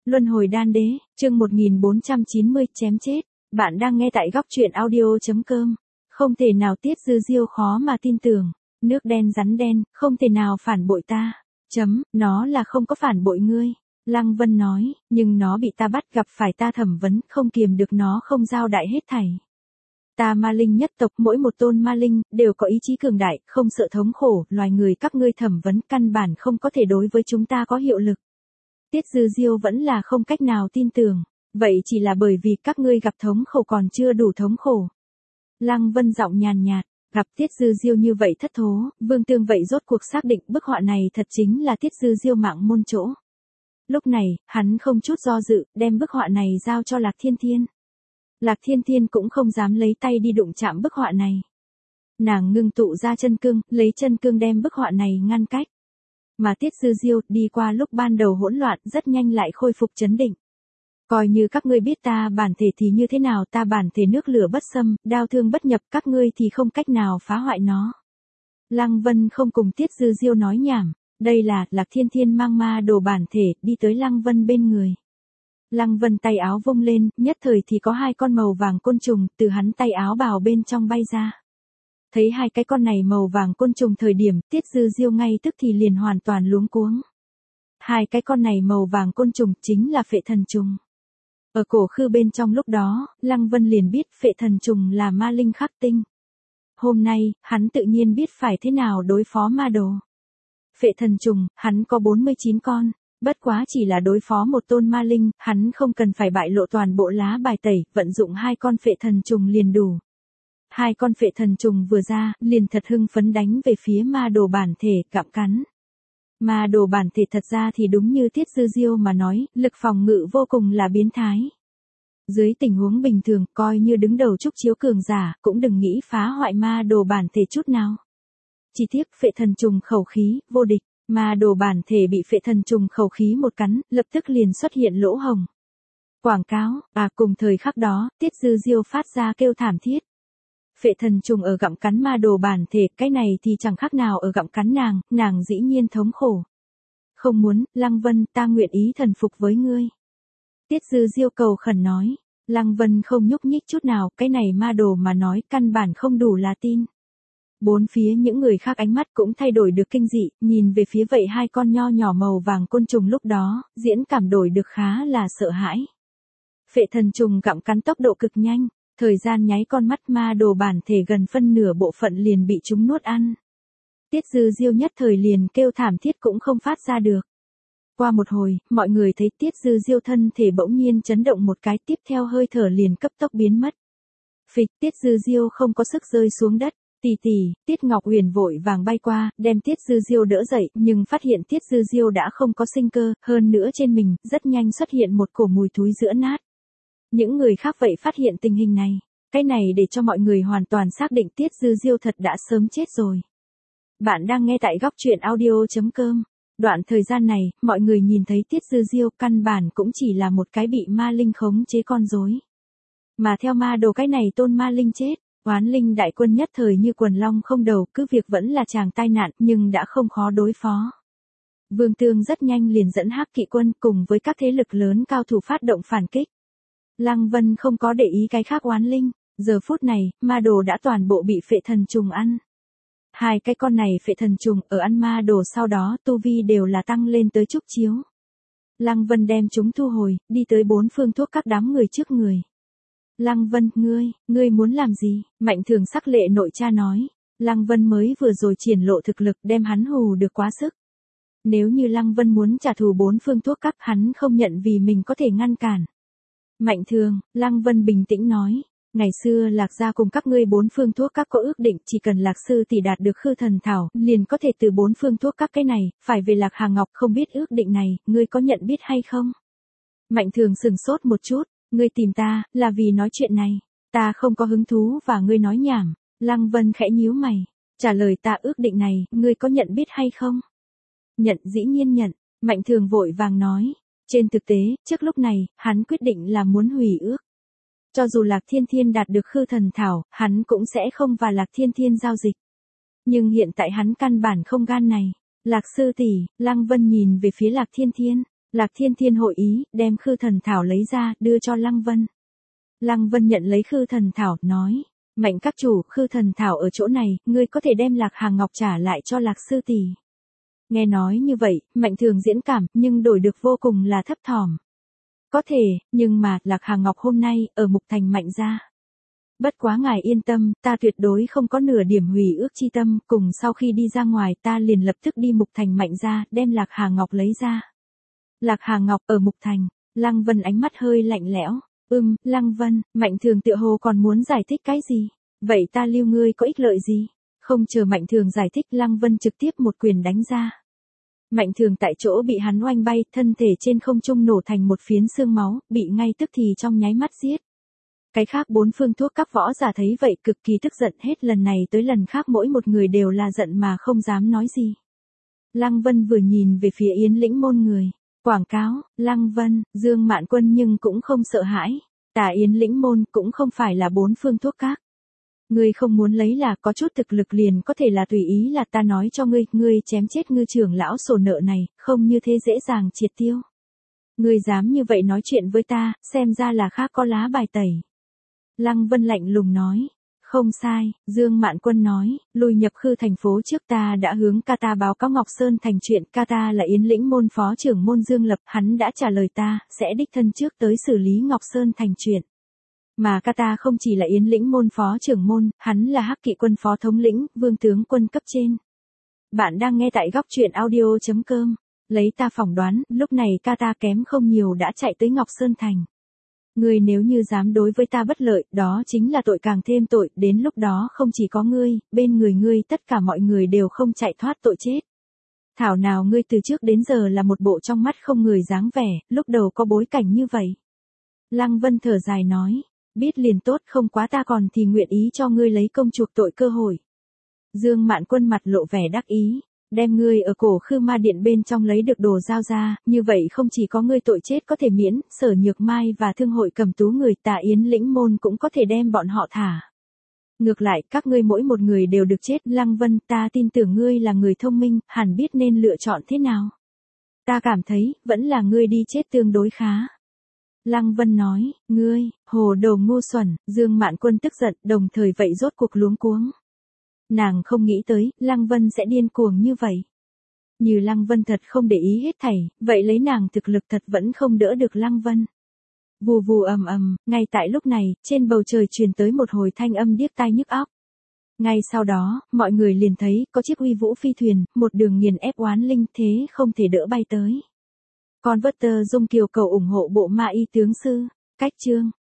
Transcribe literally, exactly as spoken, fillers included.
Luân hồi đan đế, chương một nghìn bốn trăm chín mươi, chém chết. Bạn đang nghe tại góc truyện audio.com. Không thể nào Tiết Dư Diêu khó mà tin tưởng. Nước đen rắn đen, không thể nào phản bội ta. Chấm, nó là không có phản bội ngươi. Lăng Vân nói, nhưng nó bị ta bắt gặp phải ta thẩm vấn, không kiềm được nó không giao đại hết thảy. Ta ma linh nhất tộc, mỗi một tôn ma linh, đều có ý chí cường đại, không sợ thống khổ, loài người các ngươi thẩm vấn căn bản không có thể đối với chúng ta có hiệu lực. Tiết Dư Diêu vẫn là không cách nào tin tưởng, vậy chỉ là bởi vì các ngươi gặp thống khổ còn chưa đủ thống khổ. Lăng Vân giọng nhàn nhạt, gặp Tiết Dư Diêu như vậy thất thố, Vương Tương vậy rốt cuộc xác định bức họa này thật chính là Tiết Dư Diêu mạng môn chỗ. Lúc này, hắn không chút do dự, đem bức họa này giao cho Lạc Thiên Thiên. Lạc Thiên Thiên cũng không dám lấy tay đi đụng chạm bức họa này. Nàng ngưng tụ ra chân cương, lấy chân cương đem bức họa này ngăn cách. Mà Tiết Dư Diêu đi qua lúc ban đầu hỗn loạn rất nhanh lại khôi phục chấn định. Coi như các ngươi biết ta bản thể thì như thế nào, ta bản thể nước lửa bất xâm, đao thương bất nhập, các ngươi thì không cách nào phá hoại nó. Lăng Vân không cùng Tiết Dư Diêu nói nhảm, đây là Lạc Thiên Thiên mang ma đồ bản thể đi tới Lăng Vân bên người. Lăng Vân tay áo vung lên, nhất thời thì có hai con màu vàng côn trùng từ hắn tay áo bào bên trong bay ra. Thấy hai cái con này màu vàng côn trùng thời điểm, Tiết Dư Diêu ngay tức thì liền hoàn toàn luống cuống. Hai cái con này màu vàng côn trùng chính là phệ thần trùng. Ở cổ khư bên trong lúc đó, Lăng Vân liền biết phệ thần trùng là ma linh khắc tinh. Hôm nay, hắn tự nhiên biết phải thế nào đối phó ma đồ. Phệ thần trùng, hắn có bốn mươi chín con. Bất quá chỉ là đối phó một tôn ma linh, hắn không cần phải bại lộ toàn bộ lá bài tẩy, vận dụng hai con phệ thần trùng liền đủ. Hai con phệ thần trùng vừa ra, liền thật hưng phấn đánh về phía ma đồ bản thể, gặm cắn. Ma đồ bản thể thật ra thì đúng như Tiết Dư Diêu mà nói, lực phòng ngự vô cùng là biến thái. Dưới tình huống bình thường, coi như đứng đầu trúc chiếu cường giả, cũng đừng nghĩ phá hoại ma đồ bản thể chút nào. Chỉ tiếc phệ thần trùng khẩu khí, vô địch. Ma đồ bản thể bị phệ thần trùng khẩu khí một cắn, lập tức liền xuất hiện lỗ hồng. Quảng cáo, à cùng thời khắc đó, Tiết Dư Diêu phát ra kêu thảm thiết. Phệ thần trùng ở gặm cắn ma đồ bản thể, cái này thì chẳng khác nào ở gặm cắn nàng, nàng dĩ nhiên thống khổ. Không muốn, Lăng Vân, ta nguyện ý thần phục với ngươi. Tiết Dư Diêu cầu khẩn nói, Lăng Vân không nhúc nhích chút nào, cái này ma đồ mà nói căn bản không đủ là tin. Bốn phía những người khác ánh mắt cũng thay đổi được kinh dị, nhìn về phía vậy hai con nho nhỏ màu vàng côn trùng lúc đó, diễn cảm đổi được khá là sợ hãi. Phệ thần trùng gặm cắn tốc độ cực nhanh, thời gian nháy con mắt ma đồ bản thể gần phân nửa bộ phận liền bị chúng nuốt ăn. Tiết Dư Diêu nhất thời liền kêu thảm thiết cũng không phát ra được. Qua một hồi, mọi người thấy Tiết Dư Diêu thân thể bỗng nhiên chấn động một cái, tiếp theo hơi thở liền cấp tốc biến mất. Phịch, Tiết Dư Diêu không có sức rơi xuống đất. Tì tì, Tiết Ngọc Huyền vội vàng bay qua, đem Tiết Dư Diêu đỡ dậy, nhưng phát hiện Tiết Dư Diêu đã không có sinh cơ, hơn nữa trên mình, rất nhanh xuất hiện một cổ mùi thúi giữa nát. Những người khác vậy phát hiện tình hình này, cái này để cho mọi người hoàn toàn xác định Tiết Dư Diêu thật đã sớm chết rồi. Bạn đang nghe tại góc truyện audio.com. Đoạn thời gian này, mọi người nhìn thấy Tiết Dư Diêu căn bản cũng chỉ là một cái bị ma linh khống chế con rối. Mà theo ma đồ cái này tôn ma linh chết. Oán linh đại quân nhất thời như quần long không đầu, cứ việc vẫn là chàng tai nạn nhưng đã không khó đối phó. Vương Tương rất nhanh liền dẫn Hắc Kỵ quân cùng với các thế lực lớn cao thủ phát động phản kích. Lăng Vân không có để ý cái khác oán linh, giờ phút này, ma đồ đã toàn bộ bị phệ thần trùng ăn. Hai cái con này phệ thần trùng ở ăn ma đồ sau đó tu vi đều là tăng lên tới trúc chiếu. Lăng Vân đem chúng thu hồi, đi tới bốn phương thuốc các đám người trước người. Lăng Vân, ngươi, ngươi muốn làm gì? Mạnh Thường sắc lệ nội cha nói. Lăng Vân mới vừa rồi triển lộ thực lực đem hắn hù được quá sức. Nếu như Lăng Vân muốn trả thù bốn phương thuốc các hắn không nhận vì mình có thể ngăn cản. Mạnh Thường, Lăng Vân bình tĩnh nói. Ngày xưa Lạc gia cùng các ngươi bốn phương thuốc các có ước định chỉ cần Lạc sư tỷ đạt được khư thần thảo, liền có thể từ bốn phương thuốc các cái này, phải về Lạc Hà Ngọc, không biết ước định này, ngươi có nhận biết hay không? Mạnh Thường sừng sốt một chút. Ngươi tìm ta, là vì nói chuyện này. Ta không có hứng thú và ngươi nói nhảm. Lăng Vân khẽ nhíu mày. Trả lời ta ước định này, ngươi có nhận biết hay không? Nhận, dĩ nhiên nhận. Mạnh Thường vội vàng nói. Trên thực tế, trước lúc này, hắn quyết định là muốn hủy ước. Cho dù Lạc Thiên Thiên đạt được khư thần thảo, hắn cũng sẽ không và Lạc Thiên Thiên giao dịch. Nhưng hiện tại hắn căn bản không gan này. Lạc sư tỷ, Lăng Vân nhìn về phía Lạc Thiên Thiên. Lạc Thiên Thiên hội ý, đem khư thần thảo lấy ra, đưa cho Lăng Vân. Lăng Vân nhận lấy khư thần thảo, nói, Mạnh các chủ, khư thần thảo ở chỗ này, ngươi có thể đem Lạc Hà Ngọc trả lại cho Lạc sư tỷ. Nghe nói như vậy, Mạnh Thường diễn cảm, nhưng đổi được vô cùng là thấp thỏm. Có thể, nhưng mà, Lạc Hà Ngọc hôm nay, ở Mục Thành Mạnh gia. Bất quá ngài yên tâm, ta tuyệt đối không có nửa điểm hủy ước chi tâm, cùng sau khi đi ra ngoài ta liền lập tức đi Mục Thành Mạnh gia, đem Lạc Hà Ngọc lấy ra. Lạc Hà Ngọc ở Mục Thành, Lăng Vân ánh mắt hơi lạnh lẽo. Ừm, Lăng Vân, Mạnh Thường tựa hồ còn muốn giải thích cái gì? Vậy ta lưu ngươi có ích lợi gì? Không chờ Mạnh Thường giải thích, Lăng Vân trực tiếp một quyền đánh ra. Mạnh Thường tại chỗ bị hắn oanh bay, thân thể trên không trung nổ thành một phiến xương máu, bị ngay tức thì trong nháy mắt giết. Cái khác bốn phương thuốc các võ giả thấy vậy cực kỳ tức giận, hết lần này tới lần khác mỗi một người đều là giận mà không dám nói gì. Lăng Vân vừa nhìn về phía Yến Lĩnh môn người. Quảng cáo, Lăng Vân, Dương Mạn Quân nhưng cũng không sợ hãi. Tà Yến Lĩnh môn cũng không phải là bốn phương thuốc các. Ngươi không muốn lấy là có chút thực lực liền có thể là tùy ý là ta nói cho ngươi, ngươi chém chết ngư trưởng lão sổ nợ này, không như thế dễ dàng triệt tiêu. Ngươi dám như vậy nói chuyện với ta, xem ra là khác có lá bài tẩy. Lăng Vân lạnh lùng nói. Không sai, Dương Mạn Quân nói, lùi nhập khư thành phố trước ta đã hướng ca ta báo cáo Ngọc Sơn thành chuyện, ca ta là Yến Lĩnh môn phó trưởng môn Dương Lập, hắn đã trả lời ta, sẽ đích thân trước tới xử lý Ngọc Sơn thành chuyện. Mà ca ta không chỉ là Yến Lĩnh môn phó trưởng môn, hắn là Hắc Kỵ quân phó thống lĩnh, vương tướng quân cấp trên. Bạn đang nghe tại góc truyện audio chấm com, lấy ta phỏng đoán, lúc này ca ta kém không nhiều đã chạy tới Ngọc Sơn thành. Ngươi nếu như dám đối với ta bất lợi, đó chính là tội càng thêm tội, đến lúc đó không chỉ có ngươi, bên người ngươi tất cả mọi người đều không chạy thoát tội chết. Thảo nào ngươi từ trước đến giờ là một bộ trong mắt không người dáng vẻ, lúc đầu có bối cảnh như vậy. Lăng Vân thở dài nói, biết liền tốt, không quá ta còn thì nguyện ý cho ngươi lấy công chuộc tội cơ hội. Dương Mạn Quân mặt lộ vẻ đắc ý. Đem ngươi ở cổ khư ma điện bên trong lấy được đồ giao ra, như vậy không chỉ có ngươi tội chết có thể miễn, Sở Nhược Mai và thương hội cầm tú người Tà Yến Lĩnh môn cũng có thể đem bọn họ thả. Ngược lại, các ngươi mỗi một người đều được chết, Lăng Vân, ta tin tưởng ngươi là người thông minh, hẳn biết nên lựa chọn thế nào. Ta cảm thấy, vẫn là ngươi đi chết tương đối khá. Lăng Vân nói, ngươi, hồ đồ ngu xuẩn, Dương Mạn Quân tức giận, đồng thời vậy rốt cuộc luống cuống. Nàng không nghĩ tới, Lăng Vân sẽ điên cuồng như vậy. Như Lăng Vân thật không để ý hết thảy, vậy lấy nàng thực lực thật vẫn không đỡ được Lăng Vân. Vù vù ầm ầm, ngay tại lúc này, trên bầu trời truyền tới một hồi thanh âm điếc tai nhức óc. Ngay sau đó, mọi người liền thấy, có chiếc uy vũ phi thuyền, một đường nghiền ép oán linh thế không thể đỡ bay tới. Con vớt tơ dung kiều cầu ủng hộ bộ ma y tướng sư, cách chương.